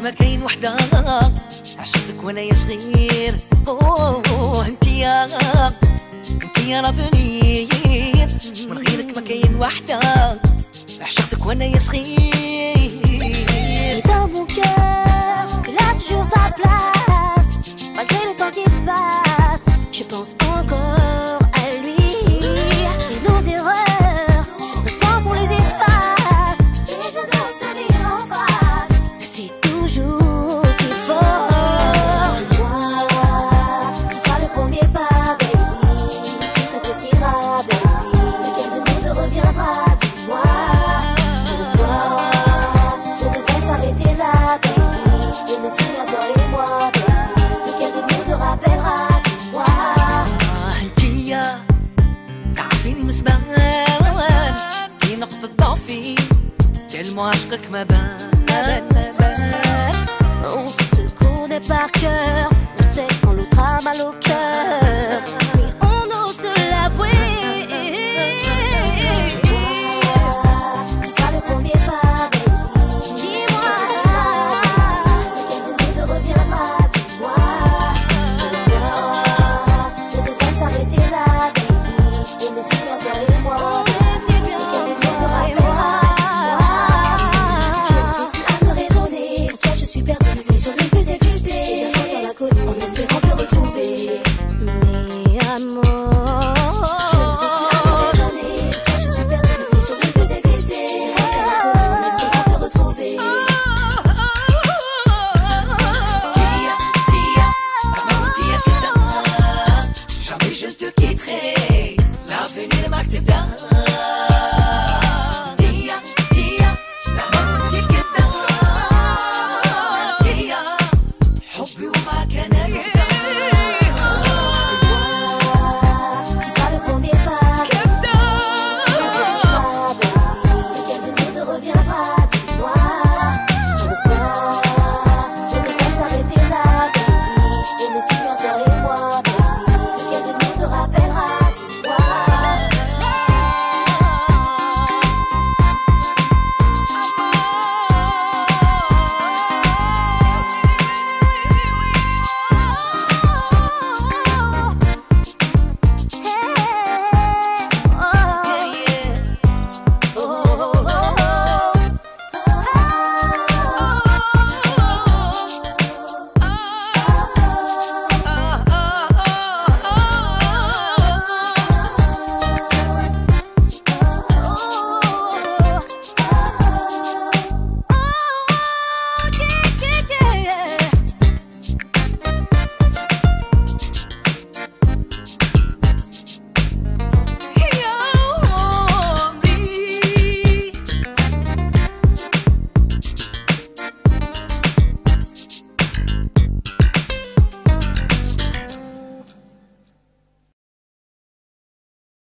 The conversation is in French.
ما كاين وحدة عشقتك وانا يا صغير. اوه انت يا ربني، من غيرك ما كاين وحدة عشقتك وانا يا صغير. Et dans mon cœur, il a toujours sa place, malgré le temps qui passe. Je pense encore à lui et nos erreurs. J'aimerais tant qu'on les efface, et je dois se dire en face que c'est toujours aussi fort. Dis-moi, qui fera le premier pas, baby? Qui se décidera, baby? Lequel de nous deux reviendra? Dis-moi, pourquoi on devrait s'arrêter là, baby? Et me signer à toi et moi, baby. Lequel de nous deux rappellera? Dis-moi. انتيا تعرفيني من زمان، في نقطة ضعفي كلمة عشقك ما بان. On se connaît par cœur.